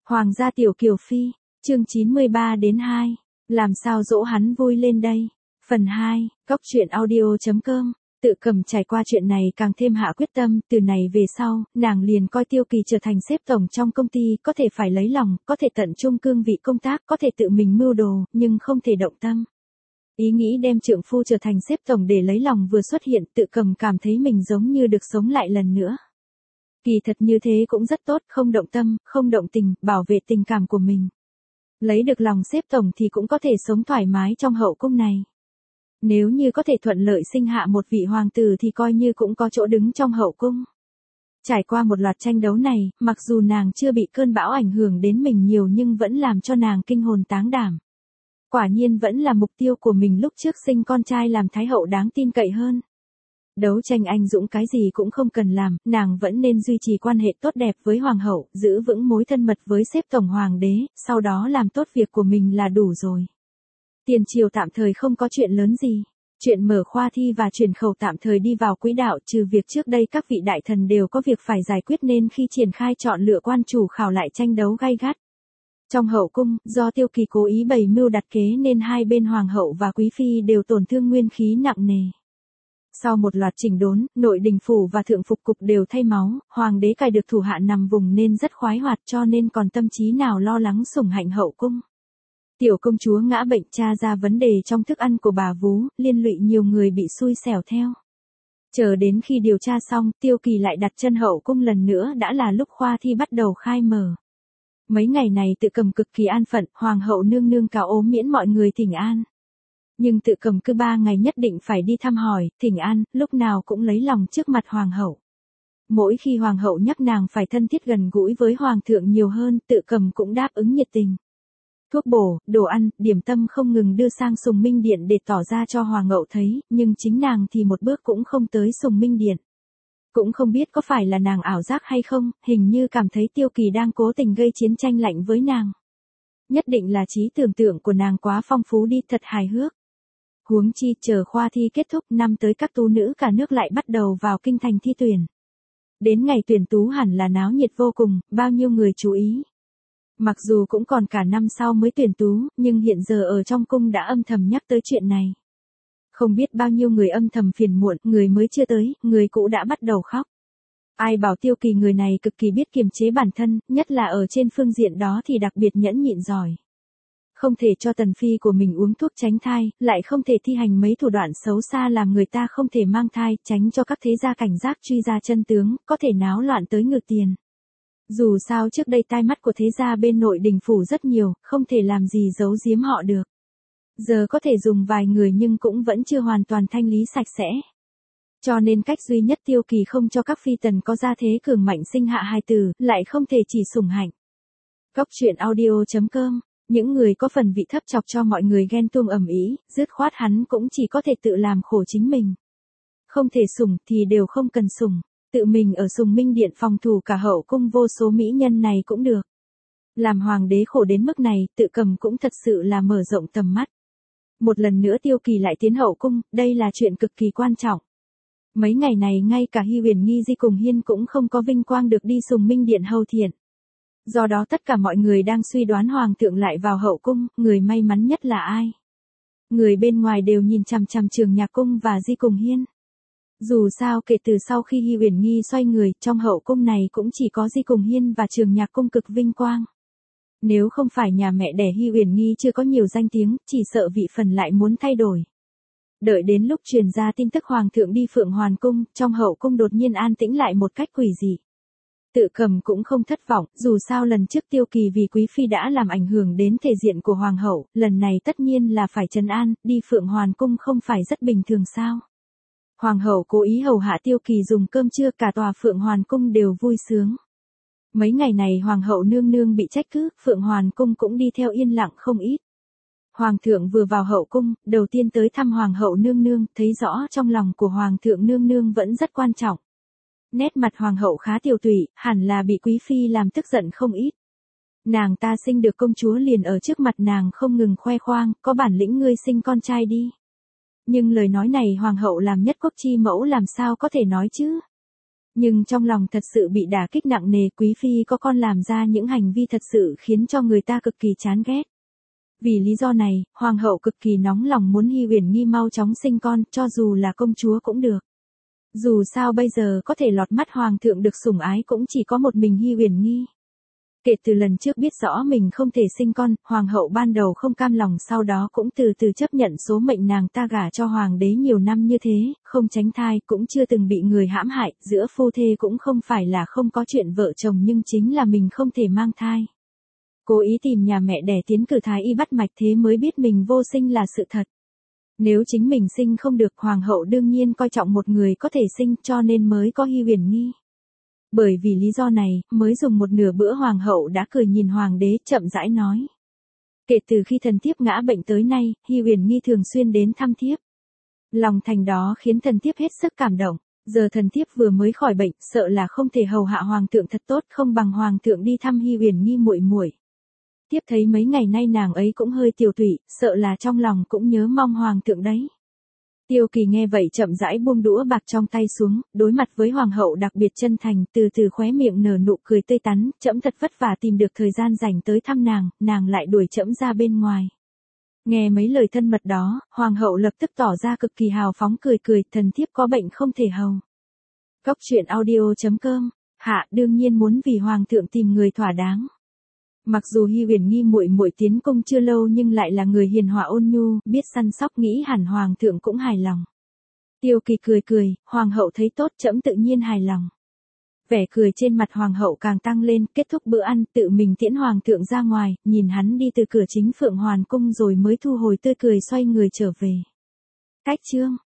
Hoàng gia tiểu kiều phi, chương 93 đến 2. Làm sao dỗ hắn vui lên đây? Phần 2, Cốc truyện audio.com. Tự Cầm trải qua chuyện này càng thêm hạ quyết tâm, từ này về sau, nàng liền coi Tiêu Kỳ trở thành xếp tổng trong công ty, có thể phải lấy lòng, có thể tận trung cương vị công tác, có thể tự mình mưu đồ, nhưng không thể động tâm. Ý nghĩ đem trượng phu trở thành xếp tổng để lấy lòng vừa xuất hiện, Tự Cầm cảm thấy mình giống như được sống lại lần nữa. Kỳ thật như thế cũng rất tốt, không động tâm, không động tình, bảo vệ tình cảm của mình. Lấy được lòng xếp tổng thì cũng có thể sống thoải mái trong hậu cung này. Nếu như có thể thuận lợi sinh hạ một vị hoàng tử thì coi như cũng có chỗ đứng trong hậu cung. Trải qua một loạt tranh đấu này, mặc dù nàng chưa bị cơn bão ảnh hưởng đến mình nhiều nhưng vẫn làm cho nàng kinh hồn táng đảm. Quả nhiên vẫn là mục tiêu của mình lúc trước sinh con trai làm thái hậu đáng tin cậy hơn. Đấu tranh anh dũng cái gì cũng không cần làm, nàng vẫn nên duy trì quan hệ tốt đẹp với hoàng hậu, giữ vững mối thân mật với xếp tổng hoàng đế, sau đó làm tốt việc của mình là đủ rồi. Tiền triều tạm thời không có chuyện lớn gì. Chuyện mở khoa thi và chuyển khẩu tạm thời đi vào quỹ đạo, trừ việc trước đây các vị đại thần đều có việc phải giải quyết nên khi triển khai chọn lựa quan chủ khảo lại tranh đấu gay gắt. Trong hậu cung, do Tiêu Kỳ cố ý bày mưu đặt kế nên hai bên hoàng hậu và quý phi đều tổn thương nguyên khí nặng nề. Sau một loạt chỉnh đốn, nội đình phủ và thượng phục cục đều thay máu, hoàng đế cài được thủ hạ nằm vùng nên rất khoái hoạt cho nên còn tâm trí nào lo lắng sủng hạnh hậu cung. Tiểu công chúa ngã bệnh tra ra vấn đề trong thức ăn của bà vú, liên lụy nhiều người bị xui xẻo theo. Chờ đến khi điều tra xong, Tiêu Kỳ lại đặt chân hậu cung lần nữa đã là lúc khoa thi bắt đầu khai mở. Mấy ngày này Tự Cầm cực kỳ an phận, hoàng hậu nương nương cáo ốm miễn mọi người thỉnh an. Nhưng Tự Cầm cứ 3 ngày nhất định phải đi thăm hỏi, thỉnh an, lúc nào cũng lấy lòng trước mặt hoàng hậu. Mỗi khi hoàng hậu nhắc nàng phải thân thiết gần gũi với hoàng thượng nhiều hơn, Tự Cầm cũng đáp ứng nhiệt tình. Thuốc bổ, đồ ăn, điểm tâm không ngừng đưa sang Sùng Minh Điện để tỏ ra cho hoàng hậu thấy, nhưng chính nàng thì một bước cũng không tới Sùng Minh Điện. Cũng không biết có phải là nàng ảo giác hay không, hình như cảm thấy Tiêu Kỳ đang cố tình gây chiến tranh lạnh với nàng. Nhất định là trí tưởng tượng của nàng quá phong phú đi, thật hài hước. Huống chi chờ khoa thi kết thúc năm tới các tú nữ cả nước lại bắt đầu vào kinh thành thi tuyển. Đến ngày tuyển tú hẳn là náo nhiệt vô cùng, bao nhiêu người chú ý. Mặc dù cũng còn cả năm sau mới tuyển tú, nhưng hiện giờ ở trong cung đã âm thầm nhắc tới chuyện này. Không biết bao nhiêu người âm thầm phiền muộn, người mới chưa tới, người cũ đã bắt đầu khóc. Ai bảo Tiêu Kỳ người này cực kỳ biết kiềm chế bản thân, nhất là ở trên phương diện đó thì đặc biệt nhẫn nhịn giỏi. Không thể cho tần phi của mình uống thuốc tránh thai, lại không thể thi hành mấy thủ đoạn xấu xa làm người ta không thể mang thai, tránh cho các thế gia cảnh giác truy ra chân tướng, có thể náo loạn tới ngược tiền. Dù sao trước đây tai mắt của thế gia bên nội đình phủ rất nhiều, không thể làm gì giấu giếm họ được. Giờ có thể dùng vài người nhưng cũng vẫn chưa hoàn toàn thanh lý sạch sẽ. Cho nên cách duy nhất Tiêu Kỳ không cho các phi tần có gia thế cường mạnh sinh hạ hài tử, lại không thể chỉ sủng hạnh. Cốc truyện audio.com. Những người có phần vị thấp chọc cho mọi người ghen tuông ầm ĩ, dứt khoát hắn cũng chỉ có thể tự làm khổ chính mình. Không thể sủng thì đều không cần sủng, tự mình ở Sùng Minh Điện phòng thủ cả hậu cung vô số mỹ nhân này cũng được. Làm hoàng đế khổ đến mức này, Tự Cầm cũng thật sự là mở rộng tầm mắt. Một lần nữa Tiêu Kỳ lại tiến hậu cung, đây là chuyện cực kỳ quan trọng. Mấy ngày này ngay cả Hy Huyền Nghi Di cùng Hiên cũng không có vinh quang được đi Sùng Minh Điện hầu thiện. Do đó tất cả mọi người đang suy đoán hoàng thượng lại vào hậu cung, người may mắn nhất là ai? Người bên ngoài đều nhìn chằm chằm Trường Nhạc Cung và Di cùng Hiên. Dù sao kể từ sau khi Hy Huyền Nghi xoay người, trong hậu cung này cũng chỉ có Di cùng Hiên và Trường Nhạc Cung cực vinh quang. Nếu không phải nhà mẹ đẻ Hy Huyền Nghi chưa có nhiều danh tiếng, chỉ sợ vị phần lại muốn thay đổi. Đợi đến lúc truyền ra tin tức hoàng thượng đi Phượng Hoàn Cung, trong hậu cung đột nhiên an tĩnh lại một cách quỷ dị. Tự Cầm cũng không thất vọng, dù sao lần trước Tiêu Kỳ vì quý phi đã làm ảnh hưởng đến thể diện của hoàng hậu, lần này tất nhiên là phải trấn an, đi Phượng Hoàn Cung không phải rất bình thường sao? Hoàng hậu cố ý hầu hạ Tiêu Kỳ dùng cơm trưa, cả tòa Phượng Hoàn Cung đều vui sướng. Mấy ngày này hoàng hậu nương nương bị trách cứ, Phượng Hoàn Cung cũng đi theo yên lặng không ít. Hoàng thượng vừa vào hậu cung, đầu tiên tới thăm hoàng hậu nương nương, thấy rõ trong lòng của hoàng thượng nương nương vẫn rất quan trọng. Nét mặt hoàng hậu khá tiều tụy, hẳn là bị quý phi làm tức giận không ít. Nàng ta sinh được công chúa liền ở trước mặt nàng không ngừng khoe khoang, có bản lĩnh ngươi sinh con trai đi. Nhưng lời nói này hoàng hậu làm nhất quốc chi mẫu làm sao có thể nói chứ? Nhưng trong lòng thật sự bị đả kích nặng nề, quý phi có con làm ra những hành vi thật sự khiến cho người ta cực kỳ chán ghét. Vì lý do này, hoàng hậu cực kỳ nóng lòng muốn Hy Uyển Nghi mau chóng sinh con, cho dù là công chúa cũng được. Dù sao bây giờ có thể lọt mắt hoàng thượng được sủng ái cũng chỉ có một mình Hy Uyển Nghi. Kể từ lần trước biết rõ mình không thể sinh con, hoàng hậu ban đầu không cam lòng, sau đó cũng từ từ chấp nhận số mệnh nàng ta gả cho hoàng đế nhiều năm như thế, không tránh thai, cũng chưa từng bị người hãm hại, giữa phu thê cũng không phải là không có chuyện vợ chồng nhưng chính là mình không thể mang thai. Cố ý tìm nhà mẹ đẻ tiến cử thái y bắt mạch, thế mới biết mình vô sinh là sự thật. Nếu chính mình sinh không được, hoàng hậu đương nhiên coi trọng một người có thể sinh, cho nên mới có Hy Uyển Nghi. Bởi vì lý do này, mới dùng một nửa bữa hoàng hậu đã cười nhìn hoàng đế, chậm rãi nói. Kể từ khi thần thiếp ngã bệnh tới nay, Hy Uyển Nghi thường xuyên đến thăm thiếp. Lòng thành đó khiến thần thiếp hết sức cảm động. Giờ thần thiếp vừa mới khỏi bệnh, sợ là không thể hầu hạ hoàng thượng thật tốt, không bằng hoàng thượng đi thăm Hy Uyển Nghi muội muội. Thiếp thấy mấy ngày nay nàng ấy cũng hơi tiểu tụy, sợ là trong lòng cũng nhớ mong hoàng thượng đấy. Tiêu Kỳ nghe vậy chậm rãi buông đũa bạc trong tay xuống, đối mặt với hoàng hậu đặc biệt chân thành, từ từ khóe miệng nở nụ cười tươi tắn, trẫm thật vất vả tìm được thời gian rảnh tới thăm nàng lại đuổi trẫm ra bên ngoài. Nghe mấy lời thân mật đó, hoàng hậu lập tức tỏ ra cực kỳ hào phóng, cười cười, thần thiếp có bệnh không thể hầu. Cốc truyện audio.com, hạ đương nhiên muốn vì hoàng thượng tìm người thỏa đáng. Mặc dù Hy Uyển Nghi muội muội tiến cung chưa lâu nhưng lại là người hiền hòa ôn nhu, biết săn sóc, nghĩ hẳn hoàng thượng cũng hài lòng. Tiêu Kỳ cười cười, hoàng hậu thấy tốt, trẫm tự nhiên hài lòng. Vẻ cười trên mặt hoàng hậu càng tăng lên, kết thúc bữa ăn, tự mình tiễn hoàng thượng ra ngoài, nhìn hắn đi từ cửa chính Phượng Hoàn cung rồi mới thu hồi tươi cười, xoay người trở về. Cách chương